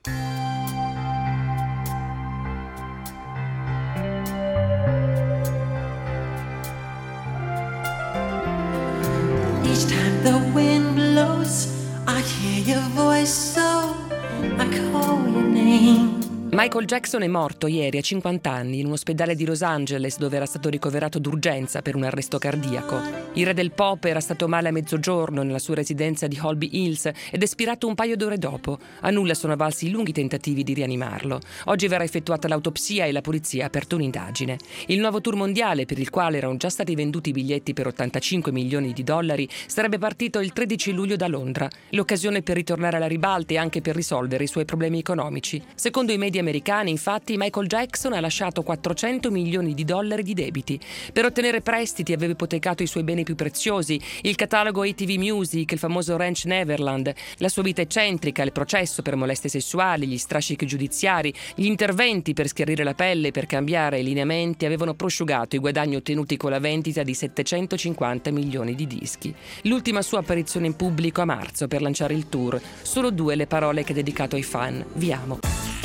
Each time the wind blows, I hear your voice, so I call your name. Michael Jackson è morto ieri a cinquanta anni in un ospedale di Los Angeles, dove era stato ricoverato d'urgenza per un arresto cardiaco. Il re del pop era stato male a mezzogiorno nella sua residenza di Holby Hills ed è spirato un paio d'ore dopo. A nulla sono valsi i lunghi tentativi di rianimarlo. Oggi verrà effettuata l'autopsia e la polizia ha aperto un'indagine. Il nuovo tour mondiale, per il quale erano già stati venduti i biglietti per ottantacinque milioni di dollari, sarebbe partito il tredici luglio da Londra. L'occasione per ritornare alla ribalta e anche per risolvere i suoi problemi economici. Secondo i media americani, americane, infatti, Michael Jackson ha lasciato quattrocento milioni di dollari di debiti. Per ottenere prestiti aveva ipotecato i suoi beni più preziosi, il catalogo A T V Music, il famoso Ranch Neverland, la sua vita eccentrica, il processo per molestie sessuali, gli strascichi giudiziari, gli interventi per schiarire la pelle e per cambiare i lineamenti avevano prosciugato i guadagni ottenuti con la vendita di settecentocinquanta milioni di dischi. L'ultima sua apparizione in pubblico a marzo per lanciare il tour. Solo due le parole che ha dedicato ai fan. Vi amo.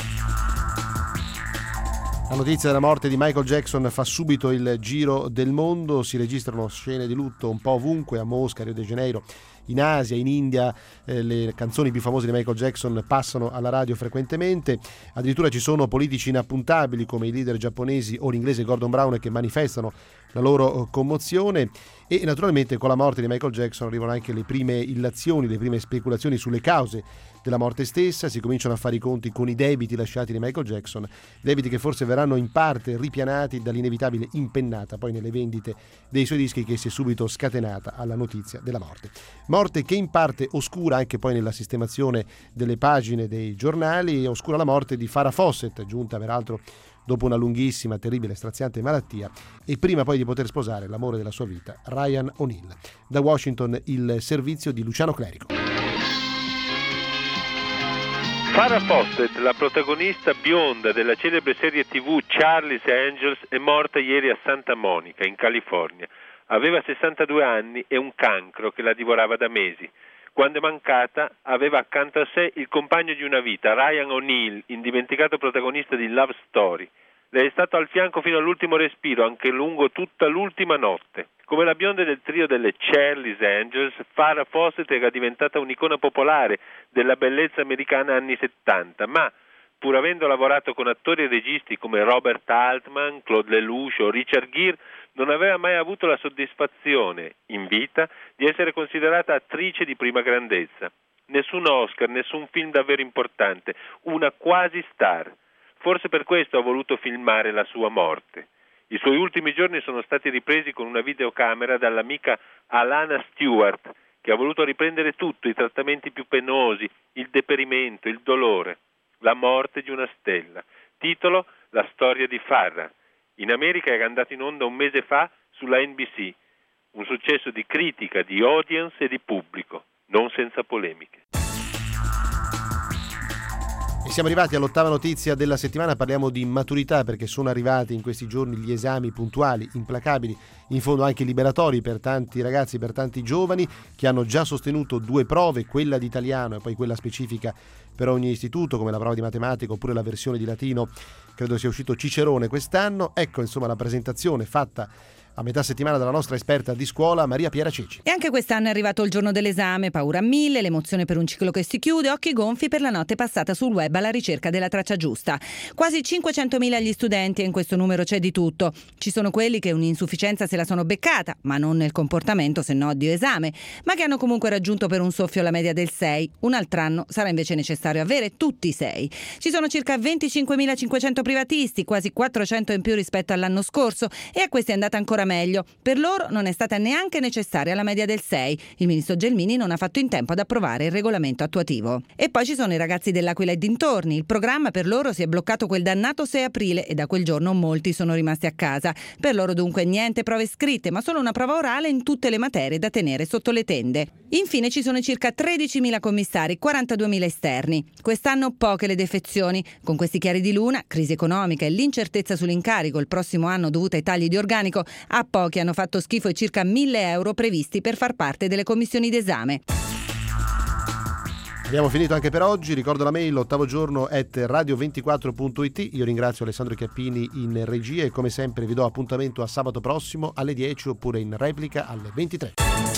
La notizia della morte di Michael Jackson fa subito il giro del mondo, si registrano scene di lutto un po' ovunque, a Mosca, a Rio de Janeiro, in Asia, in India, eh, le canzoni più famose di Michael Jackson passano alla radio frequentemente, addirittura ci sono politici inappuntabili come i leader giapponesi o l'inglese Gordon Brown che manifestano la loro commozione e naturalmente con la morte di Michael Jackson arrivano anche le prime illazioni, le prime speculazioni sulle cause della morte stessa, si cominciano a fare i conti con i debiti lasciati di Michael Jackson, debiti che forse verranno in parte ripianati dall'inevitabile impennata poi nelle vendite dei suoi dischi che si è subito scatenata alla notizia della morte. Morte che in parte oscura anche poi nella sistemazione delle pagine dei giornali, oscura la morte di Farrah Fawcett, giunta peraltro dopo una lunghissima, terribile, straziante malattia e prima poi di poter sposare l'amore della sua vita, Ryan O'Neal. Da Washington il servizio di Luciano Clerico. Farrah Fawcett, la protagonista bionda della celebre serie tivù Charlie's Angels, è morta ieri a Santa Monica, in California. Aveva sessantadue anni e un cancro che la divorava da mesi. Quando è mancata, aveva accanto a sé il compagno di una vita, Ryan O'Neal, indimenticato protagonista di Love Story. Le è stato al fianco fino all'ultimo respiro, anche lungo tutta l'ultima notte. Come la bionda del trio delle Charlie's Angels, Farrah Fawcett era diventata un'icona popolare della bellezza americana anni settanta, ma pur avendo lavorato con attori e registi come Robert Altman, Claude Lelouch o Richard Gere, non aveva mai avuto la soddisfazione, in vita, di essere considerata attrice di prima grandezza. Nessun Oscar, nessun film davvero importante, una quasi star. Forse per questo ha voluto filmare la sua morte. I suoi ultimi giorni sono stati ripresi con una videocamera dall'amica Alana Stewart, che ha voluto riprendere tutto, i trattamenti più penosi, il deperimento, il dolore. La morte di una stella. Titolo: La storia di Farrah. In America era andato in onda un mese fa sulla N B C. Un successo di critica, di audience e di pubblico, non senza polemiche. E siamo arrivati all'ottava notizia della settimana, parliamo di maturità perché sono arrivati in questi giorni gli esami puntuali, implacabili, in fondo anche liberatori per tanti ragazzi, per tanti giovani che hanno già sostenuto due prove, quella di italiano e poi quella specifica per ogni istituto come la prova di matematica oppure la versione di latino, credo sia uscito Cicerone quest'anno. Ecco insomma la presentazione fatta a metà settimana dalla nostra esperta di scuola Maria Piera Ceci. E anche quest'anno è arrivato il giorno dell'esame, paura a mille, l'emozione per un ciclo che si chiude, occhi gonfi per la notte passata sul web alla ricerca della traccia giusta. Quasi cinquecentomila gli studenti e in questo numero c'è di tutto. Ci sono quelli che un'insufficienza se la sono beccata, ma non nel comportamento se no di esame, ma che hanno comunque raggiunto per un soffio la media del sei. Un altro anno sarà invece necessario avere tutti i sei. Ci sono circa venticinquemilacinquecento privatisti, quasi quattrocento in più rispetto all'anno scorso e a questi è andata ancora meglio. Per loro non è stata neanche necessaria la media del sei. Il ministro Gelmini non ha fatto in tempo ad approvare il regolamento attuativo. E poi ci sono i ragazzi dell'Aquila e dintorni. Il programma per loro si è bloccato quel dannato sei aprile e da quel giorno molti sono rimasti a casa. Per loro dunque niente prove scritte, ma solo una prova orale in tutte le materie da tenere sotto le tende. Infine ci sono circa tredicimila commissari, quarantaduemila esterni. Quest'anno poche le defezioni. Con questi chiari di luna, crisi economica e l'incertezza sull'incarico il prossimo anno dovuta ai tagli di organico, a pochi hanno fatto schifo i circa mille euro previsti per far parte delle commissioni d'esame. Abbiamo finito anche per oggi, ricordo la mail ottavo giorno at radio ventiquattro punto it. Io ringrazio Alessandro Chiappini in regia e come sempre vi do appuntamento a sabato prossimo alle dieci oppure in replica alle ventitré.